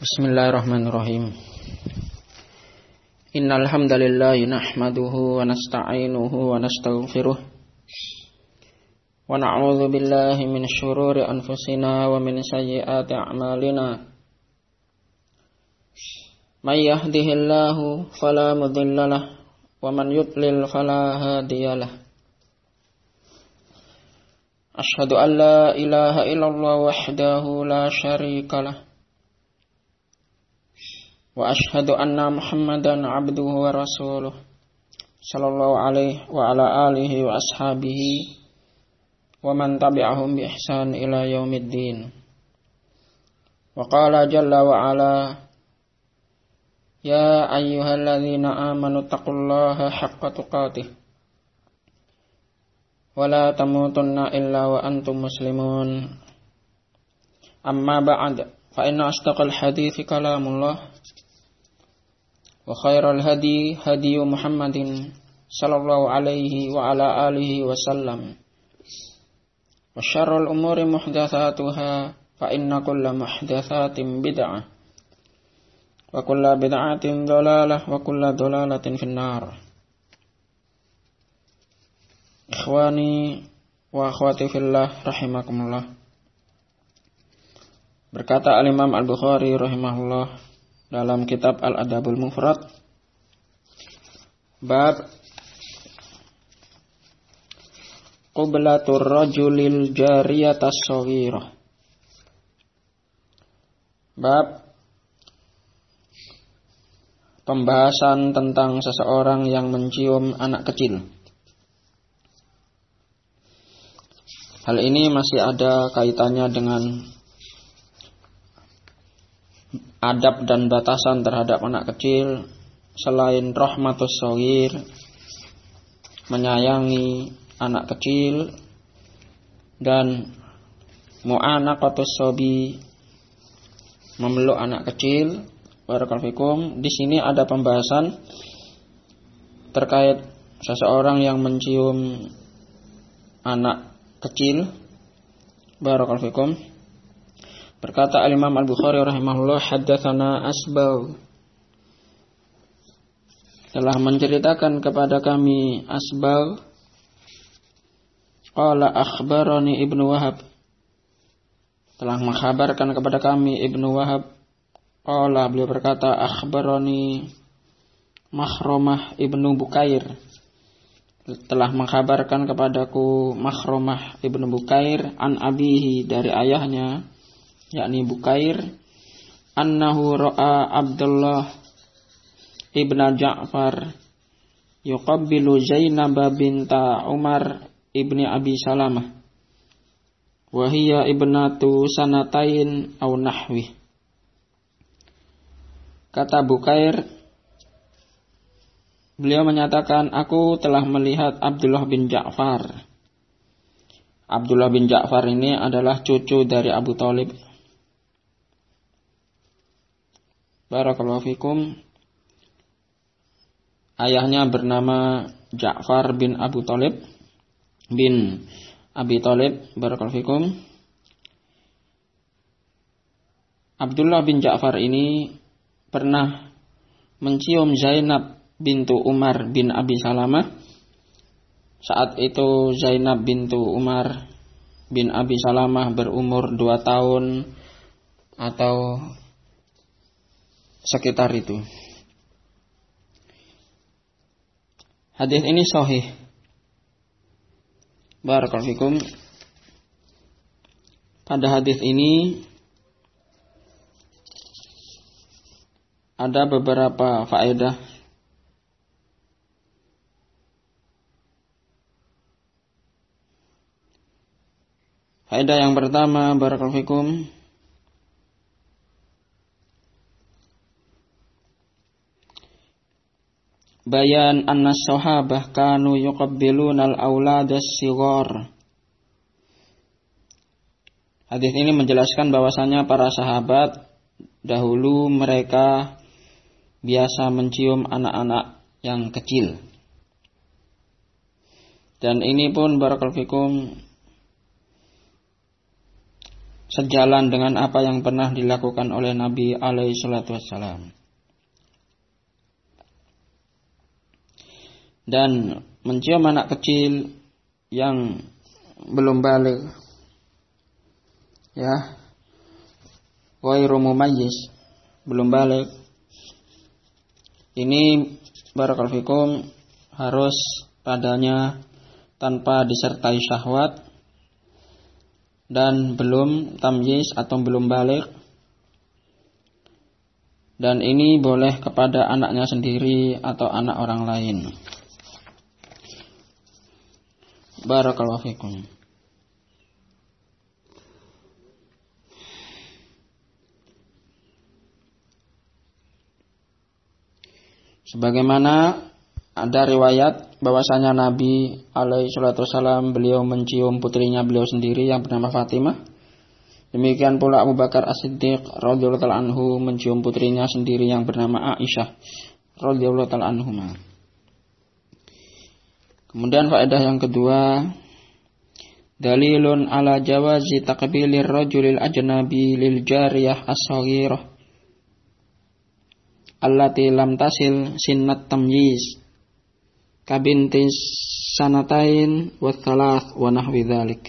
Bismillahirrahmanirrahim. Innal hamdalillah nahmaduhu wa nasta'inuhu wa nastaghfiruh wa na'udzu billahi min syururi anfusina wa min sayyiati a'malina. May yahdihillahu fala mudilla lahu wa man yudlil fala hadiyalah. Asyhadu an la ilaha illallah wahdahu la syarika lah. Wa ashhadu anna Muhammadan abduhu wa rasuluh sallallahu alaihi wa ala alihi wa ashabihi wa man tabi'ahum bi ihsan ila yaumiddin. Wa qala jalla wa ala ya ayyuhalladzina amanu taqullaha haqqa tuqatih wa la tamutunna illa wa antum muslimun. Amma ba'd, fa inna asdaqal hadithi kalamullah wa khairal hadi hadiyu Muhammadin sallallahu alaihi wa ala alihi wa sallam wa syarrul umuri muhdatsatuha fa inna kulla muhdatsatin bid'ah wa kulla bid'atin dhalalah wa kulla dhalalatin finnar. Ikhwani wa akhwati fillah rahimakumullah. Berkata al-Imam Al-Bukhari rahimahullah dalam kitab Al-Adabul Mufrad, bab qublatur rajulil jariyatas shaghirah. Bab pembahasan tentang seseorang yang mencium anak kecil. Hal ini masih ada kaitannya dengan adab dan batasan terhadap anak kecil. Selain rahmatus shaghir, menyayangi anak kecil, dan mu'anaqatus shabi, memeluk anak kecil. Barakallahu fikum. Di sini ada pembahasan terkait seseorang yang mencium anak kecil. Barakallahu fikum. Berkata al-Imam Al-Bukhari rahimahullah, haddatsana Asbagh, telah menceritakan kepada kami Asbagh, qala akhbarani Ibnu Wahab, telah mengkhabarkan kepada kami Ibnu Wahab, qala, beliau berkata akhbarani Makhramah Ibnu Bukair, telah mengkhabarkan kepadaku Makhramah Ibnu Bukair an abihi, dari ayahnya yakni Bukair, annahu ra'a Abdullah ibn Ja'far yuqabbilu Zainab binta Umar ibni Abi Salamah wa hiya ibnatu sanatain aw nahwi. Kata Bukair, beliau menyatakan, aku telah melihat Abdullah bin Ja'far. Abdullah bin Ja'far ini adalah cucu dari Abu Thalib. Barakallahu fikum. Ayahnya bernama Ja'far bin Abu Thalib bin Abi Thalib. Barakallahu fikum. Abdullah bin Ja'far ini pernah mencium Zainab bintu Umar bin Abi Salamah. Saat itu Zainab bintu Umar bin Abi Salamah berumur 2 tahun atau sekitar itu. Hadis ini sahih. Barakallahu fikum. Pada hadis ini ada beberapa faedah. Faedah yang pertama, barakallahu fikum, bayan anna sahabah kanu yuqabbiluna al-aulad as-sighar. Hadis ini menjelaskan bahwasanya para sahabat dahulu mereka biasa mencium anak-anak yang kecil. Dan ini pun barakallahu fikum sejalan dengan apa yang pernah dilakukan oleh Nabi alaihi salatu wassalam. Dan mencium anak kecil yang belum balik, ya, ghairu mumayyiz, belum balik, ini barakallahu fikum harus padanya tanpa disertai syahwat dan belum tamyiz atau belum balik, dan ini boleh kepada anaknya sendiri atau anak orang lain. Barakallahu fikum. Sebagaimana ada riwayat bahwasanya Nabi alaihi salatu wasallam beliau mencium putrinya beliau sendiri yang bernama Fatimah. Demikian pula Abu Bakar As-Siddiq radhiyallahu ta'ala anhu mencium putrinya sendiri yang bernama Aisyah radhiyallahu ta'ala anhuma. Kemudian faedah yang kedua, dalilun ala jawazi taqbilir rajulil ajnabi lil jariyah as-saghirah allati lam tasil sinnat tamyiz kabintis sanatain wa thalath wa nahwi dzalik.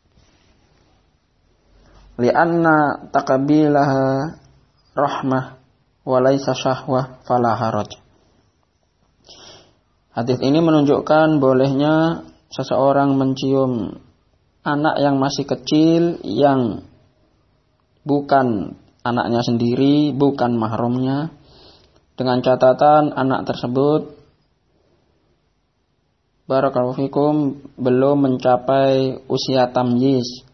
Lianna taqbilaha rahmah wa laisa syahwah fala haraj. Hadis ini menunjukkan bolehnya seseorang mencium anak yang masih kecil yang bukan anaknya sendiri, bukan mahramnya, dengan catatan anak tersebut barakallahu fikum belum mencapai usia tamyiz,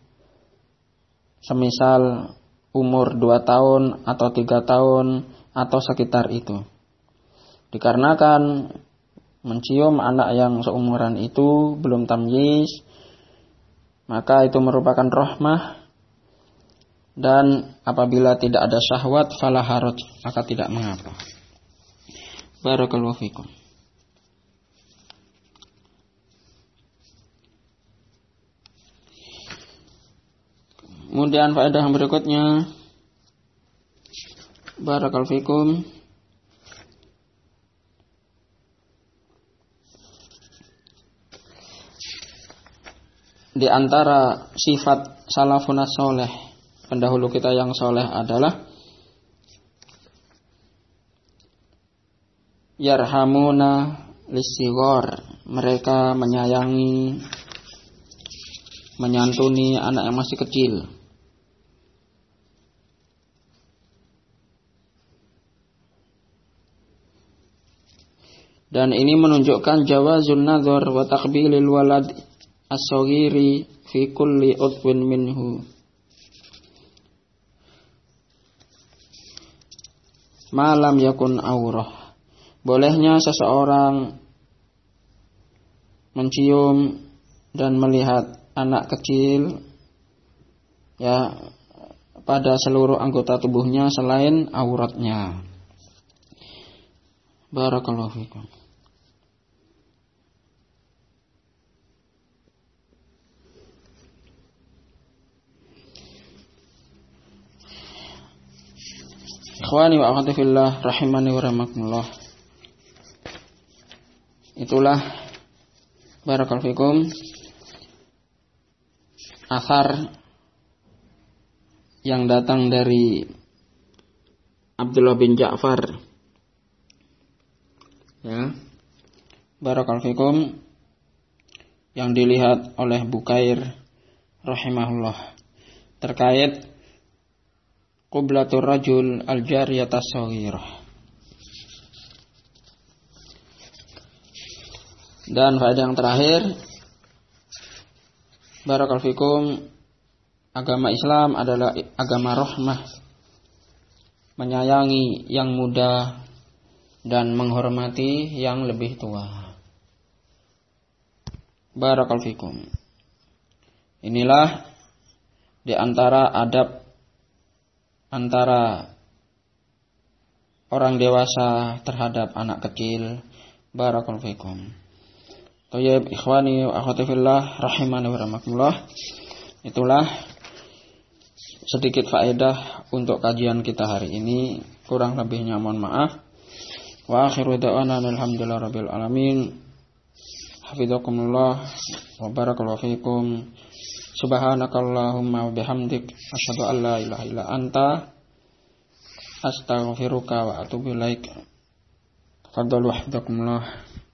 semisal umur 2 tahun atau 3 tahun atau sekitar itu. Dikarenakan mencium anak yang seumuran itu belum tamyiz, maka itu merupakan rahmah, dan apabila tidak ada syahwat fala haraj, maka tidak mengapa. Barakallahu fikum. Kemudian faedah yang berikutnya, barakallahu fikum, di antara sifat salafun as-soleh, pendahulu kita yang soleh adalah yarhamuna lissighar, mereka menyayangi, menyantuni anak yang masih kecil. Dan ini menunjukkan jawazun nazar wa taqbilil walad as-saghiri fi kulli udwin minhu ma lam yakun aurah. Bolehnya seseorang mencium dan melihat anak kecil, ya, pada seluruh anggota tubuhnya selain auratnya. Barakallahu fikum. Ikhwani wa akhwati fillah rahimani wa rahmakumullah. Itulah barakallahu fikum athar yang datang dari Abdullah bin Ja'far, ya, barakallahu fikum, yang dilihat oleh Bukair rahimahullah terkait qublatur rajul al-jariyata saghirah. Dan faedah yang terakhir, barakallahu fikum, agama Islam adalah agama rahmah, menyayangi yang muda dan menghormati yang lebih tua. Barakallahu fikum. Inilah di antara adab antara orang dewasa terhadap anak kecil. Barakallahu fikum. Tayyib, ikhwani wa akhwati fillah rahimani wa rahmakumullah. Itulah sedikit faedah untuk kajian kita hari ini. Kurang lebihnya mohon maaf. Wa akhiru da'wana alhamdulillahirabbil alamin. Hafizakumullah wa barakallahu fikum. Subhanakallahumma wa bihamdik asyhadu an la ilaha illa anta astaghfiruka wa atubu ilaik. Tafadhalu hafizakumullah.